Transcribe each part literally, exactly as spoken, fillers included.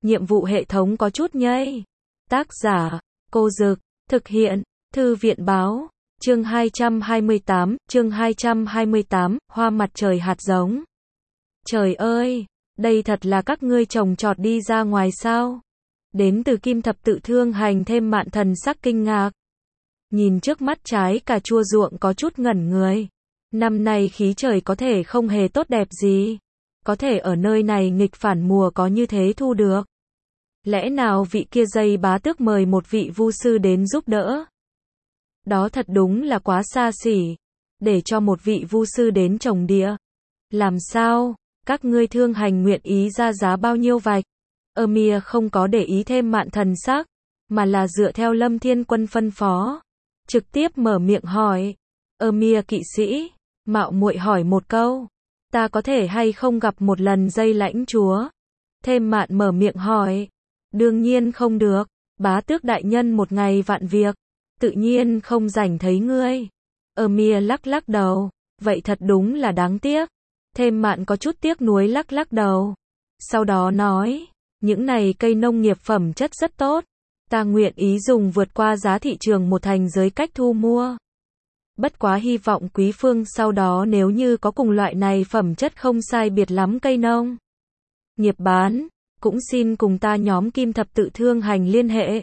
nhiệm vụ hệ thống có chút nhây. Tác giả, Cô Dực, thực hiện, Thư viện Báo, chương hai trăm hai mươi tám, chương hai trăm hai mươi tám, hoa mặt trời hạt giống. Trời ơi, đây thật là các ngươi trồng trọt đi ra ngoài sao? Đến từ Kim Thập Tự Thương Hành thêm Mạn thần sắc kinh ngạc. Nhìn trước mắt trái cà chua ruộng có chút ngẩn người. Năm nay khí trời có thể không hề tốt đẹp gì. Có thể ở nơi này nghịch phản mùa có như thế thu được. Lẽ nào vị kia dây bá tước mời một vị vu sư đến giúp đỡ? Đó thật đúng là quá xa xỉ. Để cho một vị vu sư đến trồng địa. Làm sao? Các ngươi Thương Hành nguyện ý ra giá bao nhiêu vạch? Ymir không có để ý thêm Mạn thần sắc, mà là dựa theo Lâm Thiên Quân phân phó. Trực tiếp mở miệng hỏi. Ymir kỵ sĩ, mạo muội hỏi một câu. Ta có thể hay không gặp một lần dây lãnh chúa? Thêm Mạn mở miệng hỏi. Đương nhiên không được, bá tước đại nhân một ngày vạn việc, tự nhiên không rảnh thấy ngươi. Ymir lắc lắc đầu, vậy thật đúng là đáng tiếc. Thêm Mạn có chút tiếc nuối lắc lắc đầu. Sau đó nói, những này cây nông nghiệp phẩm chất rất tốt. Ta nguyện ý dùng vượt qua giá thị trường một thành giới cách thu mua. Bất quá hy vọng quý phương sau đó nếu như có cùng loại này phẩm chất không sai biệt lắm cây nông nghiệp bán, cũng xin cùng ta nhóm Kim Thập Tự Thương Hành liên hệ.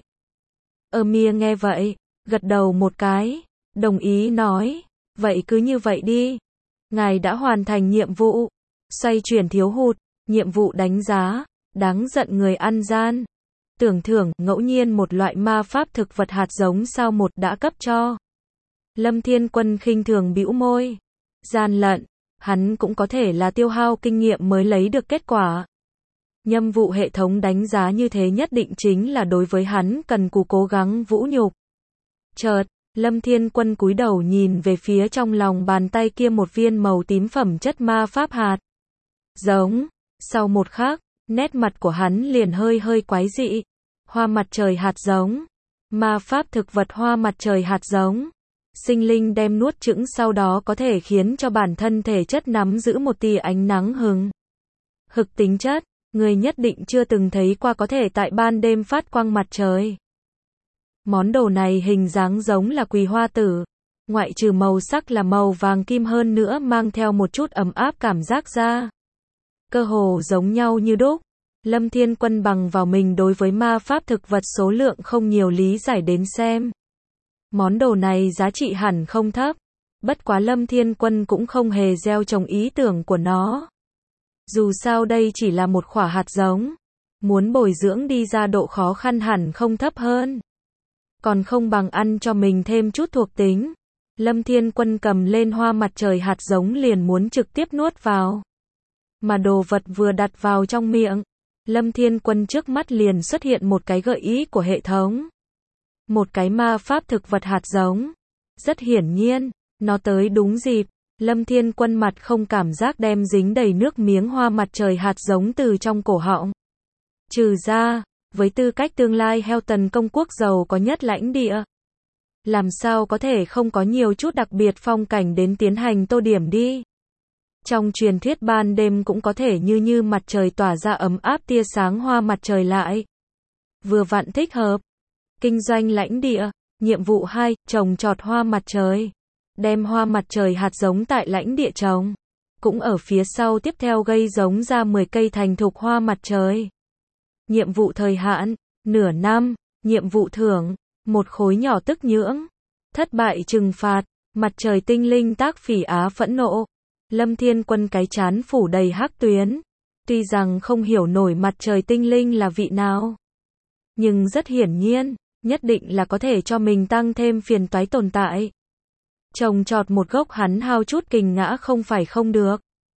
Ymir nghe vậy, gật đầu một cái, đồng ý nói, vậy cứ như vậy đi. Ngài đã hoàn thành nhiệm vụ, xoay chuyển thiếu hụt, nhiệm vụ đánh giá, đáng giận người ăn gian. Tưởng thưởng, ngẫu nhiên một loại ma pháp thực vật hạt giống sao một đã cấp cho. Lâm Thiên Quân khinh thường bĩu môi. Gian lận, hắn cũng có thể là tiêu hao kinh nghiệm mới lấy được kết quả. Nhiệm vụ hệ thống đánh giá như thế nhất định chính là đối với hắn cần cù cố gắng vũ nhục. Chợt, Lâm Thiên Quân cúi đầu nhìn về phía trong lòng bàn tay kia một viên màu tím phẩm chất ma pháp hạt giống. Sau một khắc, nét mặt của hắn liền hơi hơi quái dị. Hoa mặt trời hạt giống. Ma pháp thực vật hoa mặt trời hạt giống. Sinh linh đem nuốt chửng sau đó có thể khiến cho bản thân thể chất nắm giữ một tia ánh nắng hừng hực tính chất. Người nhất định chưa từng thấy qua có thể tại ban đêm phát quang mặt trời. Món đồ này hình dáng giống là quỳ hoa tử. Ngoại trừ màu sắc là màu vàng kim hơn nữa mang theo một chút ấm áp cảm giác ra. Cơ hồ giống nhau như đúc. Lâm Thiên Quân bằng vào mình đối với ma pháp thực vật số lượng không nhiều lý giải đến xem. Món đồ này giá trị hẳn không thấp. Bất quá Lâm Thiên Quân cũng không hề gieo trồng ý tưởng của nó. Dù sao đây chỉ là một quả hạt giống. Muốn bồi dưỡng đi ra độ khó khăn hẳn không thấp hơn. Còn không bằng ăn cho mình thêm chút thuộc tính. Lâm Thiên Quân cầm lên hoa mặt trời hạt giống liền muốn trực tiếp nuốt vào. Mà đồ vật vừa đặt vào trong miệng. Lâm Thiên Quân trước mắt liền xuất hiện một cái gợi ý của hệ thống. Một cái ma pháp thực vật hạt giống. Rất hiển nhiên, nó tới đúng dịp. Lâm Thiên Quân mặt không cảm giác đem dính đầy nước miếng hoa mặt trời hạt giống từ trong cổ họng. Trừ ra, với tư cách tương lai Helton công quốc giàu có nhất lãnh địa. Làm sao có thể không có nhiều chút đặc biệt phong cảnh đến tiến hành tô điểm đi. Trong truyền thuyết ban đêm cũng có thể như như mặt trời tỏa ra ấm áp tia sáng hoa mặt trời lại. Vừa vặn thích hợp. Kinh doanh lãnh địa, nhiệm vụ hai, trồng trọt hoa mặt trời. Đem hoa mặt trời hạt giống tại lãnh địa trồng. Cũng ở phía sau tiếp theo gây giống ra mười cây thành thục hoa mặt trời. Nhiệm vụ thời hạn, nửa năm. Nhiệm vụ thưởng, một khối nhỏ tức nhưỡng. Thất bại trừng phạt, mặt trời tinh linh tác phỉ á phẫn nộ. Lâm Thiên Quân cái chán phủ đầy hắc tuyến. Tuy rằng không hiểu nổi mặt trời tinh linh là vị nào. Nhưng rất hiển nhiên, nhất định là có thể cho mình tăng thêm phiền toái tồn tại. Trồng trọt một gốc hắn hao chút kình ngã không phải không được.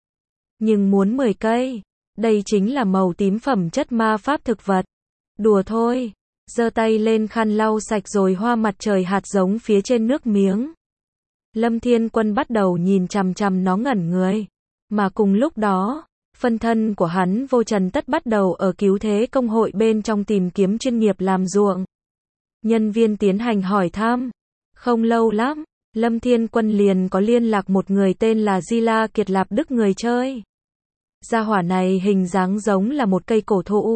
Nhưng muốn mười cây, đây chính là màu tím phẩm chất ma pháp thực vật. Đùa thôi, giơ tay lên khăn lau sạch rồi hoa mặt trời hạt giống phía trên nước miếng. Lâm Thiên Quân bắt đầu nhìn chằm chằm nó ngẩn người. Mà cùng lúc đó, phân thân của hắn Vô Trần Tất bắt đầu ở cứu thế công hội bên trong tìm kiếm chuyên nghiệp làm ruộng. Nhân viên tiến hành hỏi thăm. Không lâu lắm, Lâm Thiên Quân liền có liên lạc một người tên là Di La Kiệt Lạp Đức người chơi. Gia hỏa này hình dáng giống là một cây cổ thụ,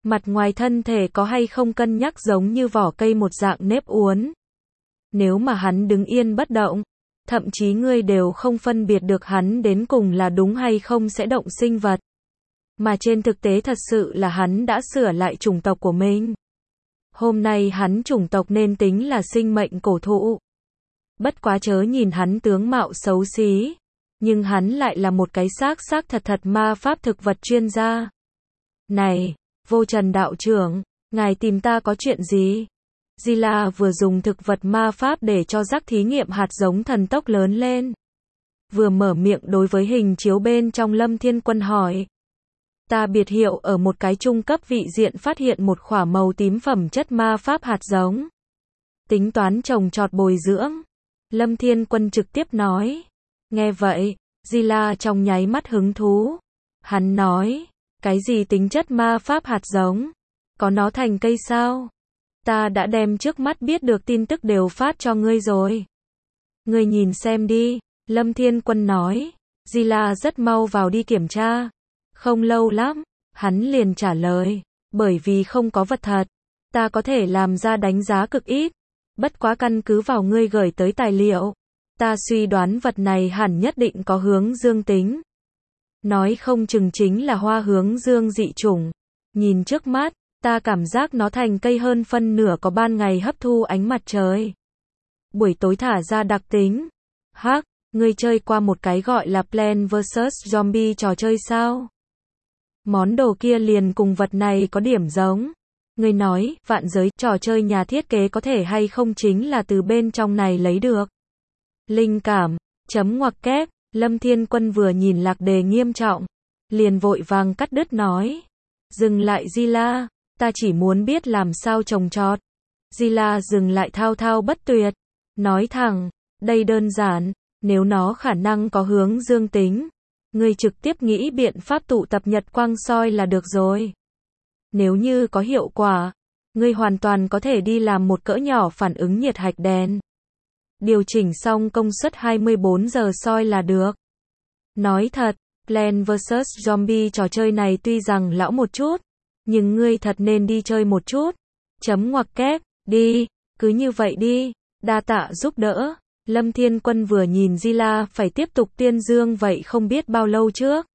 Mặt ngoài thân thể có hay không cân nhắc giống như vỏ cây một dạng nếp uốn. Nếu mà hắn đứng yên bất động, thậm chí ngươi đều không phân biệt được hắn đến cùng là đúng hay không sẽ động sinh vật. Mà trên thực tế thật sự là hắn đã sửa lại chủng tộc của mình. Hôm nay hắn chủng tộc nên tính là sinh mệnh cổ thụ. Bất quá chớ nhìn hắn tướng mạo xấu xí, nhưng hắn lại là một cái xác xác thật thật ma pháp thực vật chuyên gia. Này, Vô Trần đạo trưởng, ngài tìm ta có chuyện gì? Zila vừa dùng thực vật ma pháp để cho rắc thí nghiệm hạt giống thần tốc lớn lên. Vừa mở miệng đối với hình chiếu bên trong Lâm Thiên Quân hỏi. Ta biệt hiệu ở một cái trung cấp vị diện phát hiện một khỏa màu tím phẩm chất ma pháp hạt giống. Tính toán trồng trọt bồi dưỡng. Lâm Thiên Quân trực tiếp nói. Nghe vậy, Zila trong nháy mắt hứng thú. Hắn nói, cái gì tính chất ma pháp hạt giống? Có nó thành cây sao? Ta đã đem trước mắt biết được tin tức đều phát cho ngươi rồi. Ngươi nhìn xem đi, Lâm Thiên Quân nói. Zila rất mau vào đi kiểm tra. Không lâu lắm, hắn liền trả lời. Bởi vì không có vật thật, ta có thể làm ra đánh giá cực ít. Bất quá căn cứ vào ngươi gửi tới tài liệu, ta suy đoán vật này hẳn nhất định có hướng dương tính. Nói không chừng chính là hoa hướng dương dị chủng. Nhìn trước mắt, ta cảm giác nó thành cây hơn phân nửa có ban ngày hấp thu ánh mặt trời. Buổi tối thả ra đặc tính. Hắc, ngươi chơi qua một cái gọi là Plants versus. Zombie trò chơi sao? Món đồ kia liền cùng vật này có điểm giống. Ngươi nói, vạn giới, trò chơi nhà thiết kế có thể hay không chính là từ bên trong này lấy được. Linh cảm, chấm ngoặc kép, Lâm Thiên Quân vừa nhìn lạc đề nghiêm trọng, liền vội vàng cắt đứt nói. Dừng lại Zila, ta chỉ muốn biết làm sao trồng trọt. Zila dừng lại thao thao bất tuyệt, nói thẳng, đây đơn giản, nếu nó khả năng có hướng dương tính, ngươi trực tiếp nghĩ biện pháp tụ tập nhật quang soi là được rồi. Nếu như có hiệu quả, ngươi hoàn toàn có thể đi làm một cỡ nhỏ phản ứng nhiệt hạch đèn. Điều chỉnh xong công suất hai mươi bốn giờ soi là được. Nói thật, Plants versus. Zombie trò chơi này tuy rằng lão một chút, nhưng ngươi thật nên đi chơi một chút. Chấm ngoặc kép, đi, cứ như vậy đi, đa tạ giúp đỡ. Lâm Thiên Quân vừa nhìn Zila phải tiếp tục tuyên dương vậy không biết bao lâu trước.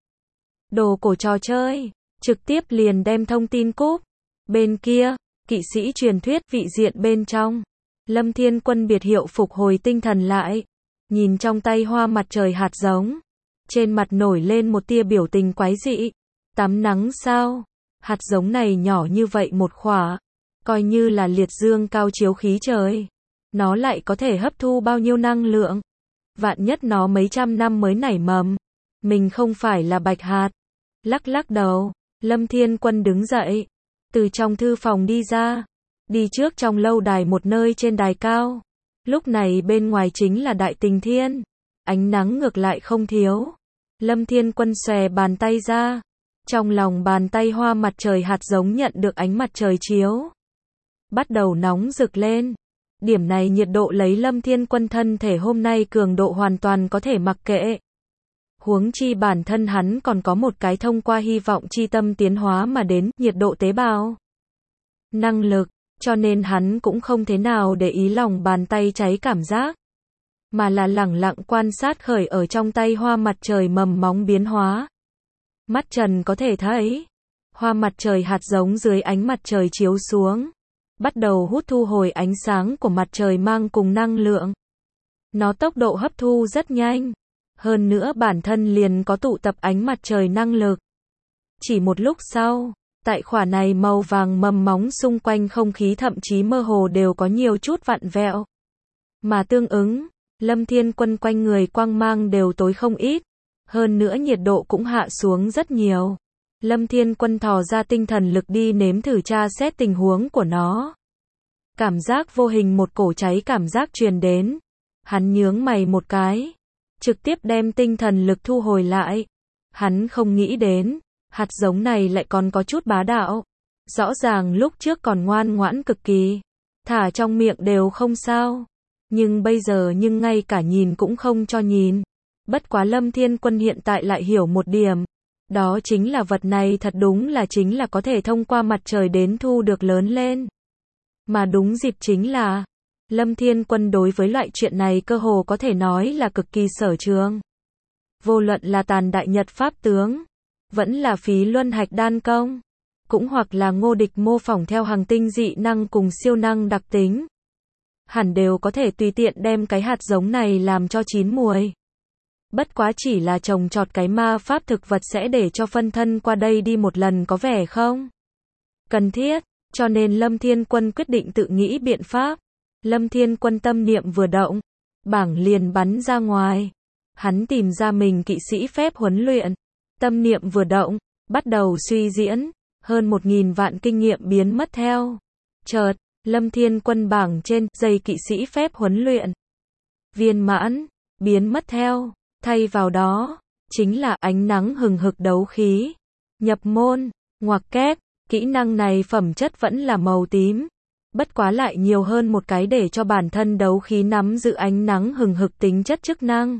Đồ cổ trò chơi, trực tiếp liền đem thông tin cúp. Bên kia, kỵ sĩ truyền thuyết vị diện bên trong. Lâm Thiên Quân biệt hiệu phục hồi tinh thần lại. Nhìn trong tay hoa mặt trời hạt giống. Trên mặt nổi lên một tia biểu tình quái dị. Tắm nắng sao? Hạt giống này nhỏ như vậy một khỏa. Coi như là liệt dương cao chiếu khí trời. Nó lại có thể hấp thu bao nhiêu năng lượng? Vạn nhất nó mấy trăm năm mới nảy mầm. Mình không phải là bạch hạt. Lắc lắc đầu, Lâm Thiên Quân đứng dậy. Từ trong thư phòng đi ra. Đi trước trong lâu đài một nơi trên đài cao. Lúc này bên ngoài chính là đại tình thiên. Ánh nắng ngược lại không thiếu. Lâm Thiên Quân xòe bàn tay ra. Trong lòng bàn tay hoa mặt trời hạt giống nhận được ánh mặt trời chiếu. Bắt đầu nóng rực lên. Điểm này nhiệt độ lấy Lâm Thiên Quân thân thể hôm nay cường độ hoàn toàn có thể mặc kệ. Huống chi bản thân hắn còn có một cái thông qua hy vọng chi tâm tiến hóa mà đến nhiệt độ tế bào. Năng lực, cho nên hắn cũng không thế nào để ý lòng bàn tay cháy cảm giác. Mà là lẳng lặng quan sát khởi ở trong tay hoa mặt trời mầm móng biến hóa. Mắt trần có thể thấy. Hoa mặt trời hạt giống dưới ánh mặt trời chiếu xuống. Bắt đầu hút thu hồi ánh sáng của mặt trời mang cùng năng lượng. Nó tốc độ hấp thu rất nhanh. Hơn nữa bản thân liền có tụ tập ánh mặt trời năng lực. Chỉ một lúc sau, tại khỏa này màu vàng mầm móng xung quanh không khí thậm chí mơ hồ đều có nhiều chút vặn vẹo. Mà tương ứng, Lâm Thiên Quân quanh người quang mang đều tối không ít. Hơn nữa nhiệt độ cũng hạ xuống rất nhiều. Lâm Thiên Quân thò ra tinh thần lực đi nếm thử tra xét tình huống của nó. Cảm giác vô hình một cổ cháy cảm giác truyền đến. Hắn nhướng mày một cái. Trực tiếp đem tinh thần lực thu hồi lại. Hắn không nghĩ đến, hạt giống này lại còn có chút bá đạo. Rõ ràng lúc trước còn ngoan ngoãn cực kỳ. Thả trong miệng đều không sao. Nhưng bây giờ nhưng ngay cả nhìn cũng không cho nhìn. Bất quá Lâm Thiên Quân hiện tại lại hiểu một điểm. Đó chính là vật này thật đúng là chính là có thể thông qua mặt trời đến thu được lớn lên. Mà đúng dịp chính là, Lâm Thiên Quân đối với loại chuyện này cơ hồ có thể nói là cực kỳ sở trường. Vô luận là Tàn Đại Nhật Pháp tướng, vẫn là Phí Luân Hạch Đan Công, cũng hoặc là Ngô Địch mô phỏng theo hàng tinh dị năng cùng siêu năng đặc tính. Hẳn đều có thể tùy tiện đem cái hạt giống này làm cho chín muồi. Bất quá chỉ là trồng trọt cái ma pháp thực vật sẽ để cho phân thân qua đây đi một lần có vẻ không cần thiết, cho nên Lâm Thiên Quân quyết định tự nghĩ biện pháp. Lâm Thiên Quân tâm niệm vừa động, bảng liền bắn ra ngoài. Hắn tìm ra mình kỵ sĩ phép huấn luyện, tâm niệm vừa động, bắt đầu suy diễn, hơn một nghìn vạn kinh nghiệm biến mất theo. Chợt, Lâm Thiên Quân bảng trên dây kỵ sĩ phép huấn luyện viên mãn biến mất theo, thay vào đó chính là ánh nắng hừng hực đấu khí. Nhập môn, ngoặc kép, kỹ năng này phẩm chất vẫn là màu tím, bất quá lại nhiều hơn một cái để cho bản thân đấu khí nắm giữ ánh nắng hừng hực tính chất chức năng.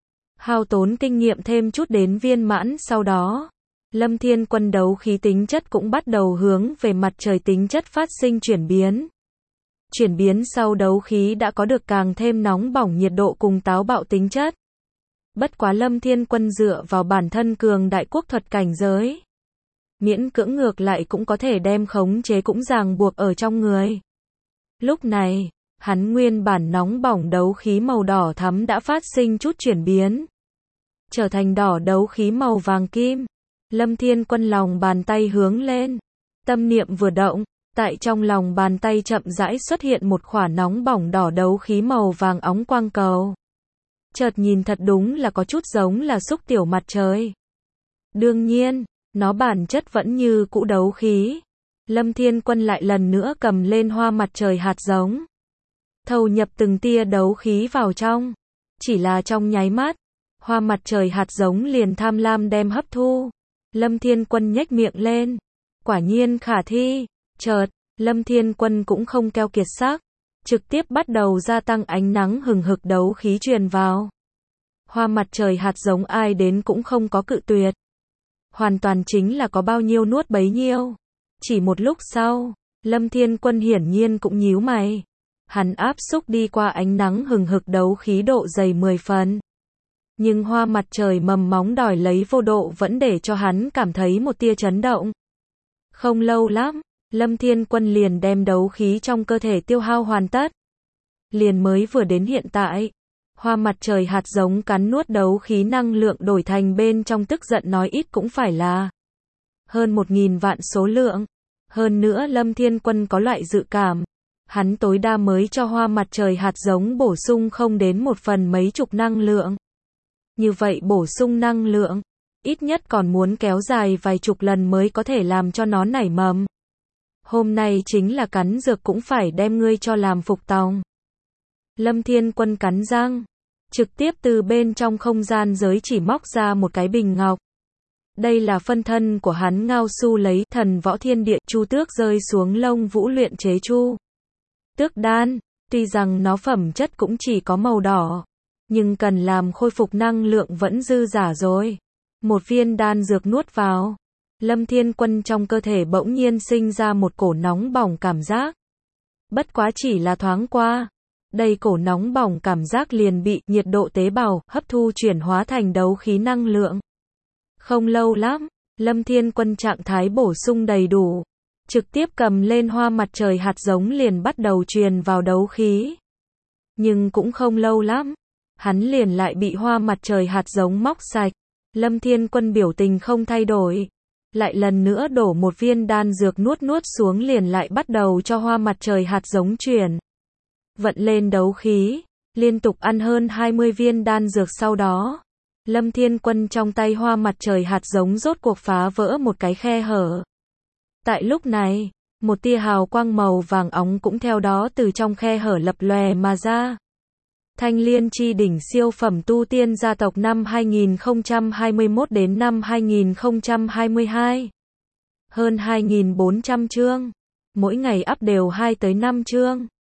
Hao tốn kinh nghiệm thêm chút đến viên mãn sau đó, Lâm Thiên Quân đấu khí tính chất cũng bắt đầu hướng về mặt trời tính chất phát sinh chuyển biến. Chuyển biến sau đấu khí đã có được càng thêm nóng bỏng nhiệt độ cùng táo bạo tính chất. Bất quá Lâm Thiên Quân dựa vào bản thân cường đại quốc thuật cảnh giới, miễn cưỡng ngược lại cũng có thể đem khống chế cũng ràng buộc ở trong người. Lúc này, hắn nguyên bản nóng bỏng đấu khí màu đỏ thắm đã phát sinh chút chuyển biến, trở thành đỏ đấu khí màu vàng kim. Lâm Thiên Quân lòng bàn tay hướng lên, tâm niệm vừa động, tại trong lòng bàn tay chậm rãi xuất hiện một khỏa nóng bỏng đỏ đấu khí màu vàng óng quang cầu. Chợt nhìn thật đúng là có chút giống là xúc tiểu mặt trời. Đương nhiên, nó bản chất vẫn như cũ đấu khí. Lâm Thiên Quân lại lần nữa cầm lên hoa mặt trời hạt giống, thâu nhập từng tia đấu khí vào trong. Chỉ là trong nháy mắt, hoa mặt trời hạt giống liền tham lam đem hấp thu. Lâm Thiên Quân nhếch miệng lên, quả nhiên khả thi. Chợt, Lâm Thiên Quân cũng không keo kiệt sắc, trực tiếp bắt đầu gia tăng ánh nắng hừng hực đấu khí truyền vào. Hoa mặt trời hạt giống ai đến cũng không có cự tuyệt. Hoàn toàn chính là có bao nhiêu nuốt bấy nhiêu. Chỉ một lúc sau, Lâm Thiên Quân hiển nhiên cũng nhíu mày. Hắn áp xúc đi qua ánh nắng hừng hực đấu khí độ dày mười phần. Nhưng hoa mặt trời mầm móng đòi lấy vô độ vẫn để cho hắn cảm thấy một tia chấn động. Không lâu lắm, Lâm Thiên Quân liền đem đấu khí trong cơ thể tiêu hao hoàn tất. Liền mới vừa đến hiện tại, hoa mặt trời hạt giống cắn nuốt đấu khí năng lượng đổi thành bên trong tức giận nói ít cũng phải là hơn một nghìn vạn số lượng. Hơn nữa Lâm Thiên Quân có loại dự cảm, hắn tối đa mới cho hoa mặt trời hạt giống bổ sung không đến một phần mấy chục năng lượng. Như vậy bổ sung năng lượng, ít nhất còn muốn kéo dài vài chục lần mới có thể làm cho nó nảy mầm. Hôm nay chính là cắn dược cũng phải đem ngươi cho làm phục tòng. Lâm Thiên Quân cắn răng, trực tiếp từ bên trong không gian giới chỉ móc ra một cái bình ngọc. Đây là phân thân của hắn Ngao Su lấy thần võ thiên địa chu tước rơi xuống lông vũ luyện chế chu tước đan. Tuy rằng nó phẩm chất cũng chỉ có màu đỏ, nhưng cần làm khôi phục năng lượng vẫn dư giả rồi. Một viên đan dược nuốt vào, Lâm Thiên Quân trong cơ thể bỗng nhiên sinh ra một cổ nóng bỏng cảm giác. Bất quá chỉ là thoáng qua, đây cổ nóng bỏng cảm giác liền bị nhiệt độ tế bào hấp thu chuyển hóa thành đấu khí năng lượng. Không lâu lắm, Lâm Thiên Quân trạng thái bổ sung đầy đủ, trực tiếp cầm lên hoa mặt trời hạt giống liền bắt đầu truyền vào đấu khí. Nhưng cũng không lâu lắm, hắn liền lại bị hoa mặt trời hạt giống móc sạch. Lâm Thiên Quân biểu tình không thay đổi, lại lần nữa đổ một viên đan dược nuốt nuốt xuống liền lại bắt đầu cho hoa mặt trời hạt giống chuyển vận lên đấu khí, liên tục ăn hơn hai mươi viên đan dược sau đó, Lâm Thiên Quân trong tay hoa mặt trời hạt giống rốt cuộc phá vỡ một cái khe hở. Tại lúc này, một tia hào quang màu vàng óng cũng theo đó từ trong khe hở lập lòe mà ra. Thanh Liên chi đỉnh siêu phẩm tu tiên gia tộc năm hai nghìn không trăm hai mươi mốt đến năm hai nghìn không trăm hai mươi hai. Hơn hai nghìn bốn trăm chương. Mỗi ngày up đều hai tới năm chương.